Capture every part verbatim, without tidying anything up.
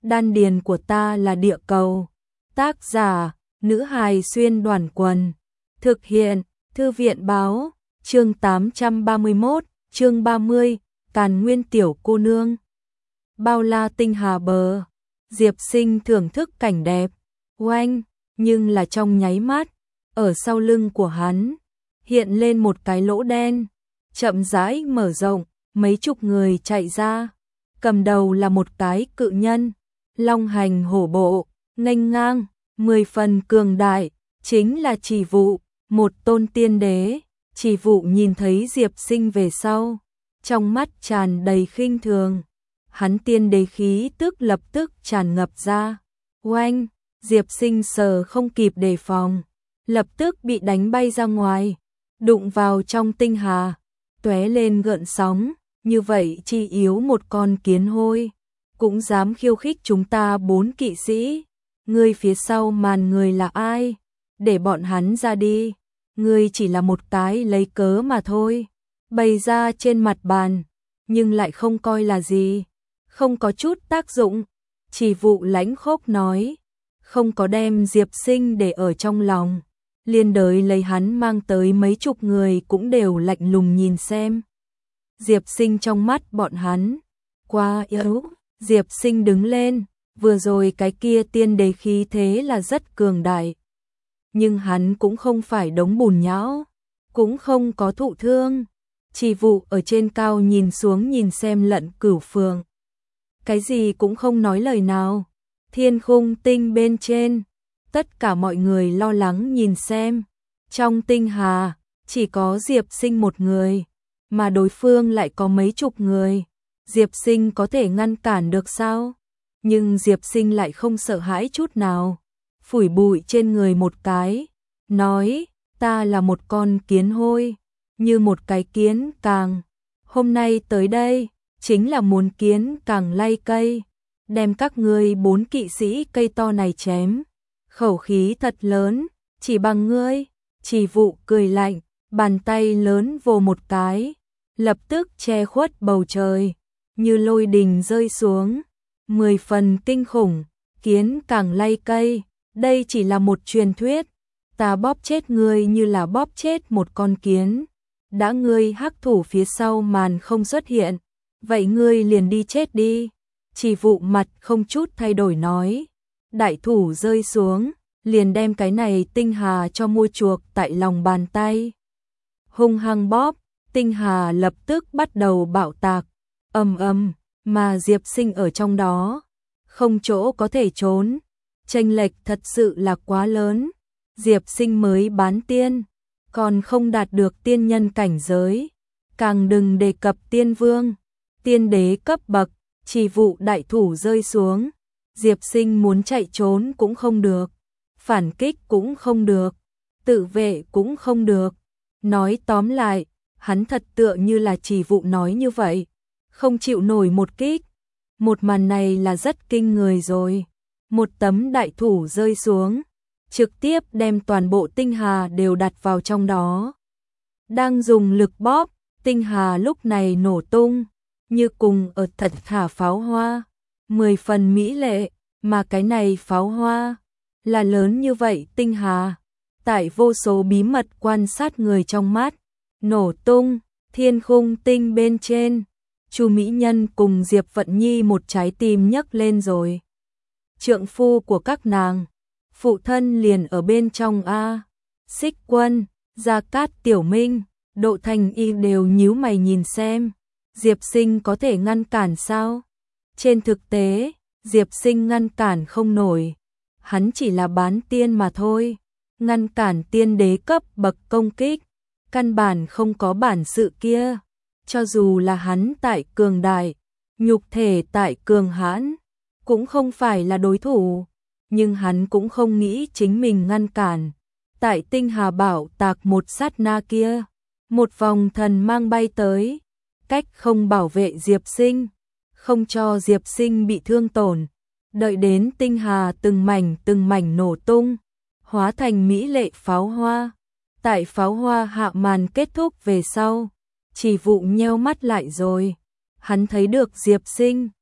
Đan điền của ta là địa cầu. Tác giả, nữ hài xuyên đoàn quần. Thực hiện, thư viện báo, chương tám trăm ba mươi mốt, chương ba mươi, Càn Nguyên tiểu cô nương. Bao la tinh hà bờ, Diệp Sinh thưởng thức cảnh đẹp, oanh, nhưng là trong nháy mắt, ở sau lưng của hắn, hiện lên một cái lỗ đen, chậm rãi mở rộng, mấy chục người chạy ra, cầm đầu là một cái cự nhân, long hành hổ bộ, nghênh ngang, mười phần cường đại, chính là Chỉ Vụ, một tôn tiên đế. Chỉ Vụ nhìn thấy Diệp Sinh về sau, trong mắt tràn đầy khinh thường, hắn tiên đế khí tức lập tức tràn ngập ra, oanh, Diệp Sinh sờ không kịp đề phòng, lập tức bị đánh bay ra ngoài, đụng vào trong tinh hà, tóe lên gợn sóng, như vậy chi yếu một con kiến hôi, cũng dám khiêu khích chúng ta bốn kỵ sĩ, ngươi phía sau màn người là ai, để bọn hắn ra đi, ngươi chỉ là một cái lấy cớ mà thôi, bày ra trên mặt bàn, nhưng lại không coi là gì, không có chút tác dụng. Chỉ Vụ lãnh khốc nói, không có đem Diệp Sinh để ở trong lòng, liên đới lấy hắn mang tới mấy chục người cũng đều lạnh lùng nhìn xem. Diệp Sinh trong mắt bọn hắn, quá yếu. Diệp Sinh đứng lên, vừa rồi cái kia tiên đế khí thế là rất cường đại. Nhưng hắn cũng không phải đống bùn nhão, cũng không có thụ thương. Chỉ Vụ ở trên cao nhìn xuống nhìn xem Lận Cửu Phượng. Cái gì cũng không nói lời nào. Thiên khung tinh bên trên, tất cả mọi người lo lắng nhìn xem. Trong tinh hà, chỉ có Diệp Sinh một người, mà đối phương lại có mấy chục người. Diệp Sinh có thể ngăn cản được sao? Nhưng Diệp Sinh lại không sợ hãi chút nào. Phủi bụi trên người một cái, nói, ta là một con kiến hôi, như một cái kiến càng. Hôm nay tới đây, chính là muốn kiến càng lay cây, đem các ngươi bốn kỵ sĩ cây to này chém. Khẩu khí thật lớn, chỉ bằng ngươi. Chỉ Vụ cười lạnh, bàn tay lớn vồ một cái, lập tức che khuất bầu trời, như lôi đình rơi xuống, mười phần kinh khủng, kiến càng lay cây, đây chỉ là một truyền thuyết, ta bóp chết ngươi như là bóp chết một con kiến, đã ngươi hắc thủ phía sau màn không xuất hiện, vậy ngươi liền đi chết đi. Chỉ Vụ mặt không chút thay đổi nói, đại thủ rơi xuống, liền đem cái này tinh hà cho mua chuộc tại lòng bàn tay. Hung hăng bóp, tinh hà lập tức bắt đầu bạo tạc, ầm ầm, mà Diệp Sinh ở trong đó, không chỗ có thể trốn, chênh lệch thật sự là quá lớn. Diệp Sinh mới bán tiên, còn không đạt được tiên nhân cảnh giới, càng đừng đề cập tiên vương, tiên đế cấp bậc. Chỉ Vụ đại thủ rơi xuống, Diệp Sinh muốn chạy trốn cũng không được, phản kích cũng không được, tự vệ cũng không được. Nói tóm lại, hắn thật tựa như là Chỉ Vụ nói như vậy, không chịu nổi một kích. Một màn này là rất kinh người rồi. Một tấm đại thủ rơi xuống, trực tiếp đem toàn bộ tinh hà đều đặt vào trong đó. Đang dùng lực bóp, tinh hà lúc này nổ tung, như cùng ở thật thả pháo hoa, mười phần mỹ lệ, mà cái này pháo hoa là lớn như vậy tinh hà, tại vô số bí mật quan sát người trong mắt, nổ tung, thiên khung tinh bên trên, Chu mỹ nhân cùng Diệp Vận Nhi một trái tim nhấc lên rồi. Trượng phu của các nàng, phụ thân liền ở bên trong a. Xích Quân, Gia Cát Tiểu Minh, Độ Thành Y đều nhíu mày nhìn xem, Diệp Sinh có thể ngăn cản sao? Trên thực tế, Diệp Sinh ngăn cản không nổi, hắn chỉ là bán tiên mà thôi, ngăn cản tiên đế cấp bậc công kích, căn bản không có bản sự kia. Cho dù là hắn tại cường đại, nhục thể tại cường hãn, cũng không phải là đối thủ, nhưng hắn cũng không nghĩ chính mình ngăn cản. Tại tinh hà bảo tạc một sát na kia, một vòng thần mang bay tới, cách không bảo vệ Diệp Sinh, không cho Diệp Sinh bị thương tổn, đợi đến tinh hà từng mảnh từng mảnh nổ tung, hóa thành mỹ lệ pháo hoa. Tại pháo hoa hạ màn kết thúc về sau, Chỉ Vụ nheo mắt lại rồi, hắn thấy được Diệp Sinh,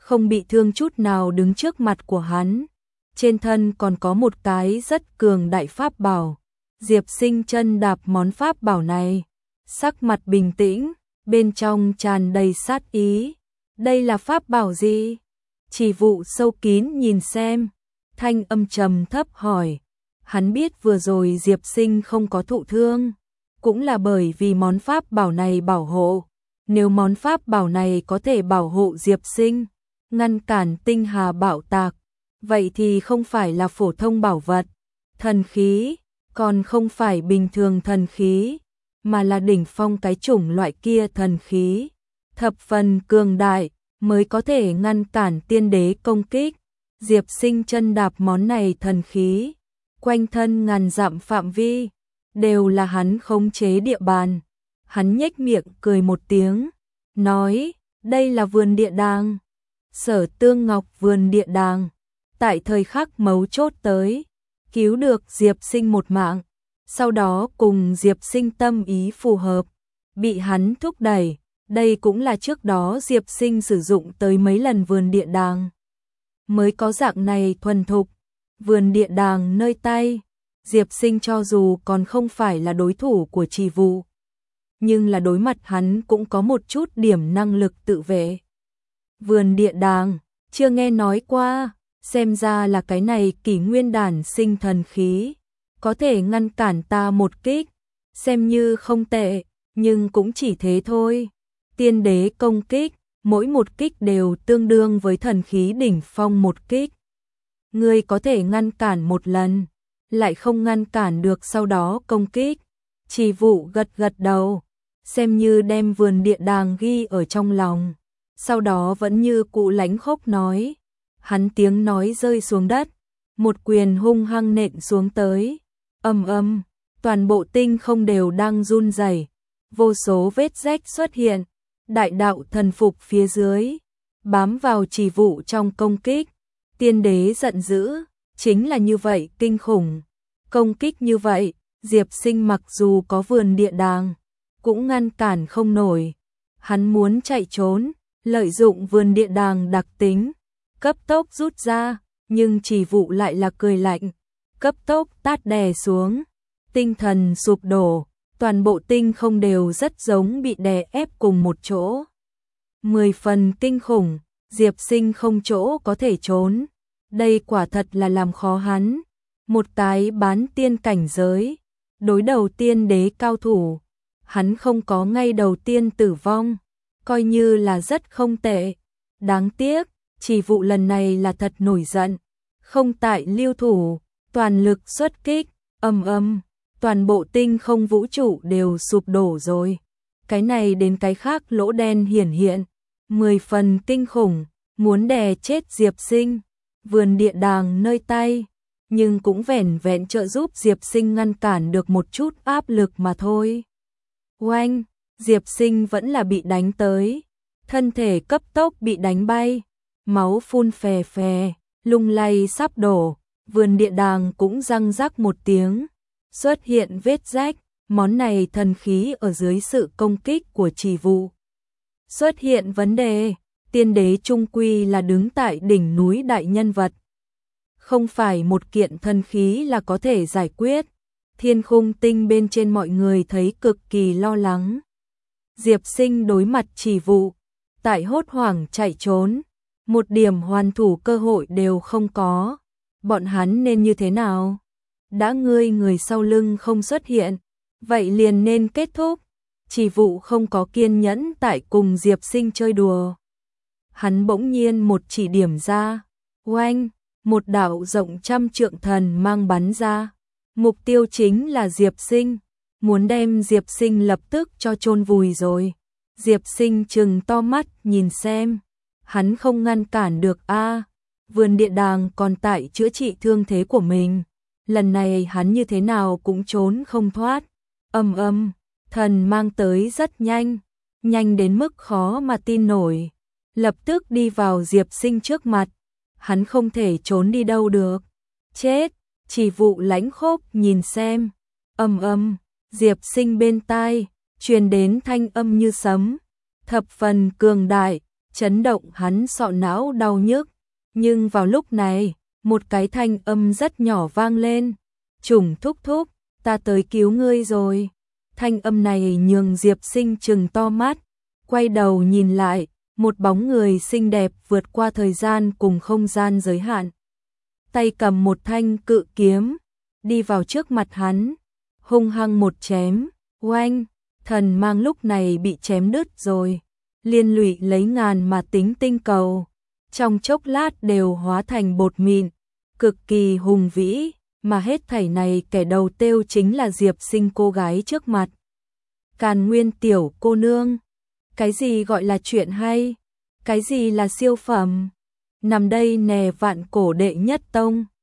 không bị thương chút nào đứng trước mặt của hắn. Trên thân còn có một cái rất cường đại pháp bảo. Diệp Sinh chân đạp món pháp bảo này, sắc mặt bình tĩnh, bên trong tràn đầy sát ý. Đây là pháp bảo gì? Chỉ Vụ sâu kín nhìn xem, thanh âm trầm thấp hỏi. Hắn biết vừa rồi Diệp Sinh không có thụ thương, cũng là bởi vì món pháp bảo này bảo hộ. Nếu món pháp bảo này có thể bảo hộ Diệp Sinh, ngăn cản tinh hà bạo tạc, vậy thì không phải là phổ thông bảo vật, thần khí, còn không phải bình thường thần khí, mà là đỉnh phong cái chủng loại kia thần khí, thập phần cường đại, mới có thể ngăn cản tiên đế công kích. Diệp Sinh chân đạp món này thần khí, quanh thân ngàn dặm phạm vi, đều là hắn khống chế địa bàn. Hắn nhếch miệng cười một tiếng, nói, đây là vườn địa đàng. Sở Tương Ngọc vườn địa đàng, tại thời khắc mấu chốt tới, cứu được Diệp Sinh một mạng, sau đó cùng Diệp Sinh tâm ý phù hợp, bị hắn thúc đẩy. Đây cũng là trước đó Diệp Sinh sử dụng tới mấy lần vườn địa đàng, mới có dạng này thuần thục. Vườn địa đàng nơi tay, Diệp Sinh cho dù còn không phải là đối thủ của Chỉ Vụ, nhưng là đối mặt hắn cũng có một chút điểm năng lực tự vệ. Vườn địa đàng, chưa nghe nói qua, xem ra là cái này kỷ nguyên đản sinh thần khí, có thể ngăn cản ta một kích, xem như không tệ, nhưng cũng chỉ thế thôi. Tiên đế công kích, mỗi một kích đều tương đương với thần khí đỉnh phong một kích. Ngươi có thể ngăn cản một lần, lại không ngăn cản được sau đó công kích. Chỉ Vụ gật gật đầu, xem như đem vườn địa đàng ghi ở trong lòng. Sau đó vẫn như cụ lãnh khốc nói. Hắn tiếng nói rơi xuống đất, một quyền hung hăng nện xuống tới. Ầm ầm, toàn bộ tinh không đều đang run rẩy, vô số vết rách xuất hiện. Đại đạo thần phục phía dưới, bám vào Chỉ Vụ trong công kích. Tiên đế giận dữ, chính là như vậy kinh khủng. Công kích như vậy, Diệp Sinh mặc dù có vườn địa đàng, cũng ngăn cản không nổi. Hắn muốn chạy trốn, lợi dụng vườn địa đàng đặc tính, cấp tốc rút ra, nhưng Chỉ Vụ lại là cười lạnh, cấp tốc tát đè xuống. Tinh thần sụp đổ, toàn bộ tinh không đều rất giống bị đè ép cùng một chỗ. Mười phần kinh khủng, Diệp Sinh không chỗ có thể trốn. Đây quả thật là làm khó hắn. Một cái bán tiên cảnh giới, đối đầu tiên đế cao thủ, hắn không có ngay đầu tiên tử vong, coi như là rất không tệ. Đáng tiếc, Chỉ Vụ lần này là thật nổi giận, không tại lưu thủ, toàn lực xuất kích. Ầm ầm, toàn bộ tinh không vũ trụ đều sụp đổ rồi. Cái này đến cái khác lỗ đen hiển hiện, mười phần kinh khủng, muốn đè chết Diệp Sinh. Vườn địa đàng nơi tay, nhưng cũng vẻn vẹn trợ giúp Diệp Sinh ngăn cản được một chút áp lực mà thôi. Oanh, Diệp Sinh vẫn là bị đánh tới, thân thể cấp tốc bị đánh bay, máu phun phè phè, lung lay sắp đổ. Vườn địa đàng cũng răng rắc một tiếng, xuất hiện vết rách. Món này thần khí ở dưới sự công kích của Chỉ Vụ xuất hiện vấn đề. Tiên đế trung quy là đứng tại đỉnh núi đại nhân vật, không phải một kiện thần khí là có thể giải quyết. Thiên khung tinh bên trên mọi người thấy cực kỳ lo lắng. Diệp Sinh đối mặt Chỉ Vụ, tại hốt hoảng chạy trốn, một điểm hoàn thủ cơ hội đều không có. Bọn hắn nên như thế nào? Đã ngươi người sau lưng không xuất hiện, vậy liền nên kết thúc. Chỉ Vụ không có kiên nhẫn tại cùng Diệp Sinh chơi đùa. Hắn bỗng nhiên một chỉ điểm ra, oanh, một đạo rộng trăm trượng thần mang bắn ra. Mục tiêu chính là Diệp Sinh, muốn đem Diệp Sinh lập tức cho chôn vùi rồi. Diệp Sinh trừng to mắt nhìn xem, hắn không ngăn cản được a. Vườn địa đàng còn tại chữa trị thương thế của mình, lần này hắn như thế nào cũng trốn không thoát. Ầm ầm, thần mang tới rất nhanh, nhanh đến mức khó mà tin nổi, lập tức đi vào Diệp Sinh trước mặt. Hắn không thể trốn đi đâu được. Chết, Chỉ Vụ lãnh khốc nhìn xem. Ầm ầm, Diệp Sinh bên tai truyền đến thanh âm như sấm, thập phần cường đại. chấn động hắn sọ não đau nhức. Nhưng vào lúc này, một cái thanh âm rất nhỏ vang lên. Trùng thúc thúc, ta tới cứu ngươi rồi. Thanh âm này nhường Diệp Sinh trừng to mắt, quay đầu nhìn lại, một bóng người xinh đẹp vượt qua thời gian cùng không gian giới hạn. Tay cầm một thanh cự kiếm, đi vào trước mặt hắn, hung hăng một chém, oanh, thần mang lúc này bị chém đứt rồi, liên lụy lấy ngàn mà tính tinh cầu, trong chốc lát đều hóa thành bột mịn, cực kỳ hùng vĩ, mà hết thảy này kẻ đầu tiêu chính là Diệp Sinh cô gái trước mặt. Càn Nguyên tiểu cô nương, cái gì gọi là chuyện hay, cái gì là siêu phẩm, nằm đây nè vạn cổ đệ nhất tông.